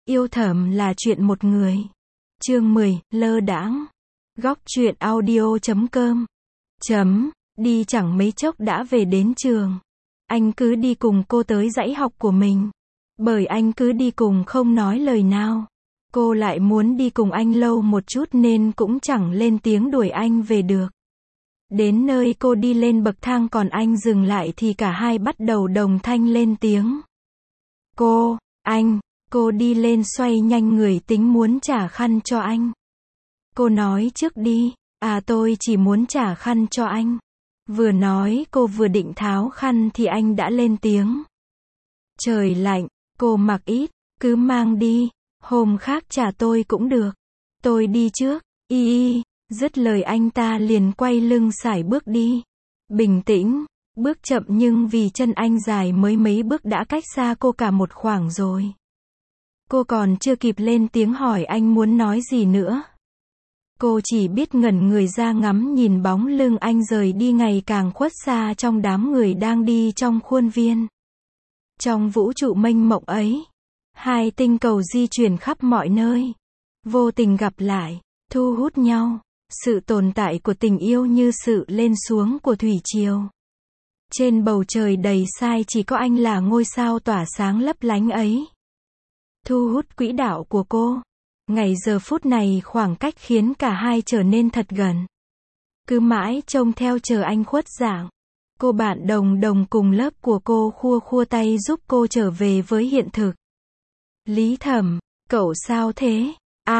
Yêu thầm là chuyện một người. Chương 10, lơ đãng. Góc truyện audio.com. Đi chẳng mấy chốc đã về đến trường. Anh cứ đi cùng cô tới dãy học của mình. Bởi anh cứ đi cùng không nói lời nào. Cô lại muốn đi cùng anh lâu một chút nên cũng chẳng lên tiếng đuổi anh về được. Đến nơi cô đi lên bậc thang còn anh dừng lại thì cả hai bắt đầu đồng thanh lên tiếng. Cô, anh. Cô đi lên xoay nhanh người tính muốn trả khăn cho anh. Cô nói trước đi. Tôi chỉ muốn trả khăn cho anh. Vừa nói cô vừa định tháo khăn thì anh đã lên tiếng. Trời lạnh, cô mặc ít, cứ mang đi, hôm khác trả tôi cũng được. Tôi đi trước, dứt lời anh ta liền quay lưng sải bước đi. Bình tĩnh, bước chậm nhưng vì chân anh dài mới mấy bước đã cách xa cô cả một khoảng rồi. Cô còn chưa kịp lên tiếng hỏi anh muốn nói gì nữa. Cô chỉ biết ngẩn người ra ngắm nhìn bóng lưng anh rời đi ngày càng khuất xa trong đám người đang đi trong khuôn viên. Trong vũ trụ mênh mộng ấy, hai tinh cầu di chuyển khắp mọi nơi, vô tình gặp lại, thu hút nhau. Sự tồn tại của tình yêu như sự lên xuống của thủy triều. Trên bầu trời đầy sao chỉ có anh là ngôi sao tỏa sáng lấp lánh ấy. Thu hút quỹ đạo của cô. Ngày giờ phút này khoảng cách khiến cả hai trở nên thật gần. Cứ mãi trông theo chờ anh khuất dạng. Cô bạn đồng cùng lớp của cô khua tay giúp cô trở về với hiện thực. Lý Thẩm, cậu sao thế?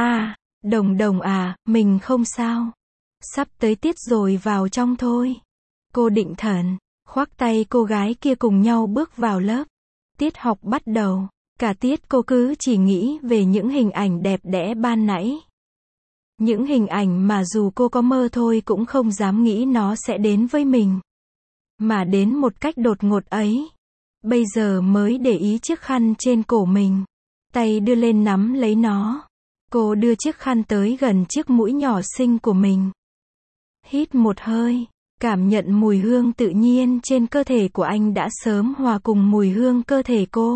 Đồng à, mình không sao. Sắp tới tiết rồi vào trong thôi. Cô định thần, khoác tay cô gái kia cùng nhau bước vào lớp. Tiết học bắt đầu. Cả tiết cô cứ chỉ nghĩ về những hình ảnh đẹp đẽ ban nãy. Những hình ảnh mà dù cô có mơ thôi cũng không dám nghĩ nó sẽ đến với mình. Mà đến một cách đột ngột ấy. Bây giờ mới để ý chiếc khăn trên cổ mình. Tay đưa lên nắm lấy nó. Cô đưa chiếc khăn tới gần chiếc mũi nhỏ xinh của mình. Hít một hơi, cảm nhận mùi hương tự nhiên trên cơ thể của anh đã sớm hòa cùng mùi hương cơ thể cô.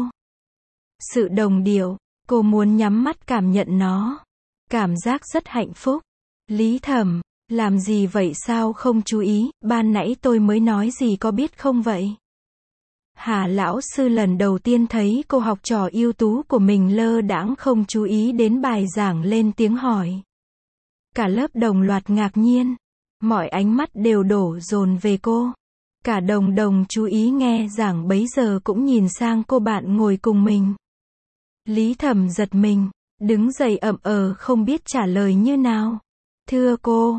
Sự đồng điệu, cô muốn nhắm mắt cảm nhận nó. Cảm giác rất hạnh phúc. Lý Thẩm, làm gì vậy sao không chú ý, ban nãy tôi mới nói gì có biết không vậy? Hà lão sư lần đầu tiên thấy cô học trò ưu tú của mình lơ đãng không chú ý đến bài giảng lên tiếng hỏi. Cả lớp đồng loạt ngạc nhiên. Mọi ánh mắt đều đổ dồn về cô. Cả đồng chú ý nghe giảng bấy giờ cũng nhìn sang cô bạn ngồi cùng mình. Lý Thẩm giật mình, đứng dậy không biết trả lời như nào. Thưa cô,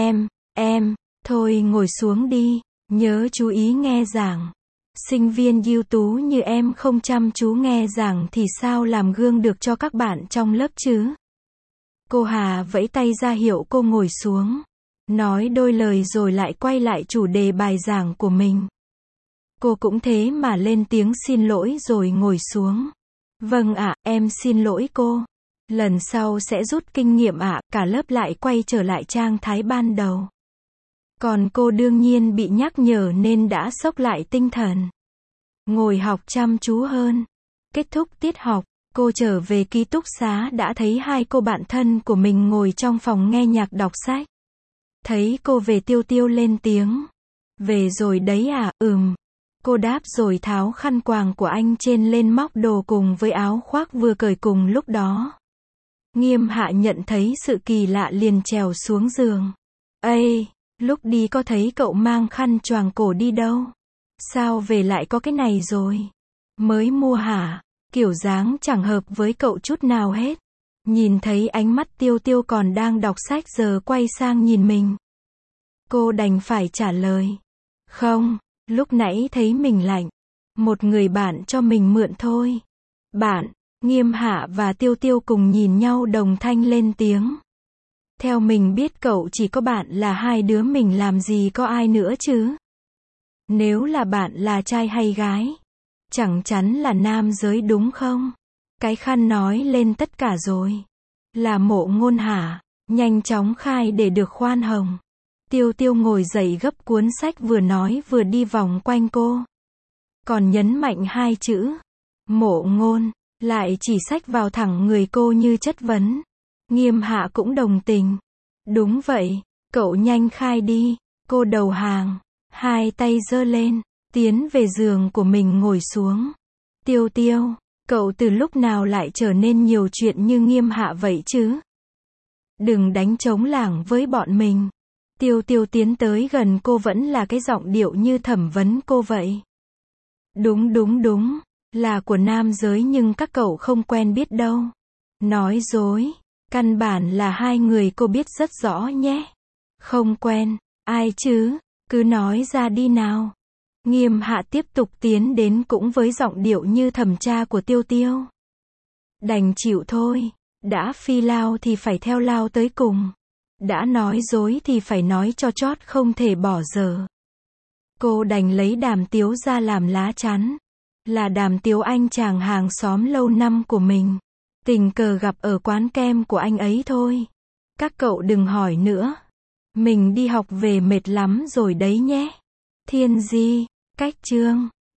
em, thôi ngồi xuống đi, nhớ chú ý nghe giảng. Sinh viên ưu tú như em không chăm chú nghe giảng thì sao làm gương được cho các bạn trong lớp chứ? Cô Hà vẫy tay ra hiệu cô ngồi xuống. Nói đôi lời rồi lại quay lại chủ đề bài giảng của mình. Cô cũng thế mà lên tiếng xin lỗi rồi ngồi xuống. Vâng ạ, em xin lỗi cô. Lần sau sẽ rút kinh nghiệm ạ. Cả lớp lại quay trở lại trạng thái ban đầu. Còn cô đương nhiên bị nhắc nhở nên đã xốc lại tinh thần. Ngồi học chăm chú hơn. Kết thúc tiết học, cô trở về ký túc xá đã thấy hai cô bạn thân của mình ngồi trong phòng nghe nhạc đọc sách. Thấy cô về Tiêu lên tiếng. Về rồi đấy à? Cô đáp rồi tháo khăn quàng của anh trên lên móc đồ cùng với áo khoác vừa cởi cùng lúc đó. Nghiêm Hạ nhận thấy sự kỳ lạ liền trèo xuống giường. Lúc đi có thấy cậu mang khăn choàng cổ đi đâu? Sao về lại có cái này rồi? Mới mua hả? Kiểu dáng chẳng hợp với cậu chút nào hết. Nhìn thấy ánh mắt Tiêu còn đang đọc sách giờ quay sang nhìn mình. Cô đành phải trả lời. Không, lúc nãy thấy mình lạnh. Một người bạn cho mình mượn thôi. Bạn, Nghiêm Hạ và Tiêu cùng nhìn nhau đồng thanh lên tiếng. Theo mình biết cậu chỉ có bạn là hai đứa mình làm gì có ai nữa chứ? Nếu là bạn là trai hay gái? Chẳng chắn là nam giới đúng không? Cái khăn nói lên tất cả rồi. Là Mộ Ngôn hả? Nhanh chóng khai để được khoan hồng. Tiêu ngồi dậy gấp cuốn sách vừa nói vừa đi vòng quanh cô. Còn nhấn mạnh hai chữ. Mộ Ngôn. lại chỉ xách vào thẳng người cô như chất vấn. Nghiêm Hạ cũng đồng tình. Đúng vậy, cậu nhanh khai đi. Cô đầu hàng, hai tay giơ lên, tiến về giường của mình ngồi xuống. Tiêu Tiêu, cậu từ lúc nào lại trở nên nhiều chuyện như Nghiêm Hạ vậy chứ? Đừng đánh trống lảng với bọn mình. Tiêu Tiêu tiến tới gần cô, vẫn là cái giọng điệu như thẩm vấn cô vậy. Đúng, là của nam giới nhưng các cậu không quen biết đâu. Nói dối, căn bản là hai người, cô biết rất rõ nhé. Không quen, ai chứ, cứ nói ra đi nào. Nghiêm Hạ tiếp tục tiến đến cũng với giọng điệu như thẩm tra của Tiêu Tiêu. Đành chịu thôi, đã phi lao thì phải theo lao tới cùng. Đã nói dối thì phải nói cho chót, không thể bỏ dở. Cô đành lấy Đàm Tiếu ra làm lá chắn. Là Đàm Tiếu, anh chàng hàng xóm lâu năm của mình. Tình cờ gặp ở quán kem của anh ấy thôi. Các cậu đừng hỏi nữa. Mình đi học về mệt lắm rồi đấy nhé. Thiên Di, cách chương.